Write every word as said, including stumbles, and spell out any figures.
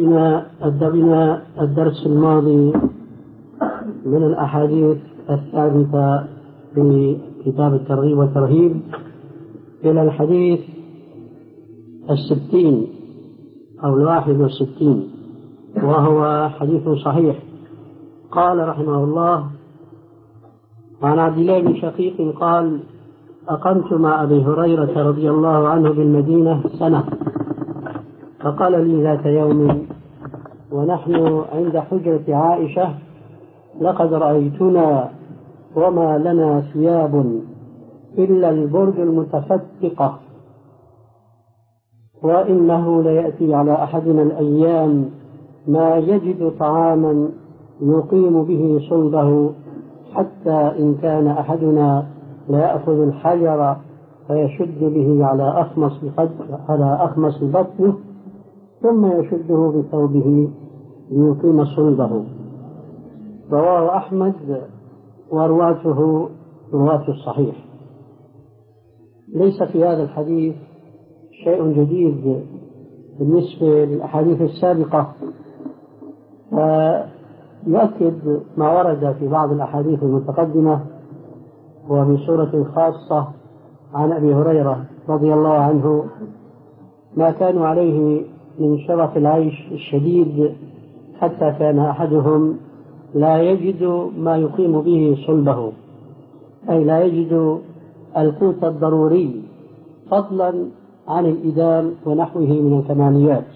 بنا بنا الدرس الماضي من الأحاديث الثابتة في كتاب الترغيب والترهيب إلى الحديث الستين أو الواحد والستين، وهو حديث صحيح. قال رحمه الله: عن عبد الله بن شقيق قال: أقمت مع أبي هريرة رضي الله عنه بالمدينة سنة، فقال لي ذات يوم ونحن عند حجرة عائشة: لقد رأيتنا وما لنا ثياب إلا البرد المتفتقة، وإنه ليأتي على أحدنا الأيام ما يجد طعاما يقيم به صلبه، حتى إن كان أحدنا ليأخذ الحجر فيشد به على أخمص على أخمص بطنه ثم يشده بثوبه ليقيم صلبه. رواه أحمد ورواته رواة الصحيح. ليس في هذا الحديث شيء جديد بالنسبة للأحاديث السابقة، فيؤكد ما ورد في بعض الأحاديث المتقدمة وفي سورة خاصة عن أبي هريرة رضي الله عنه ما كانوا عليه من شرف العيش الشديد، حتى كان أحدهم لا يجد ما يقيم به صلبه، أي لا يجد القوت الضروري، فضلا عن الإدام ونحوه من الكماليات.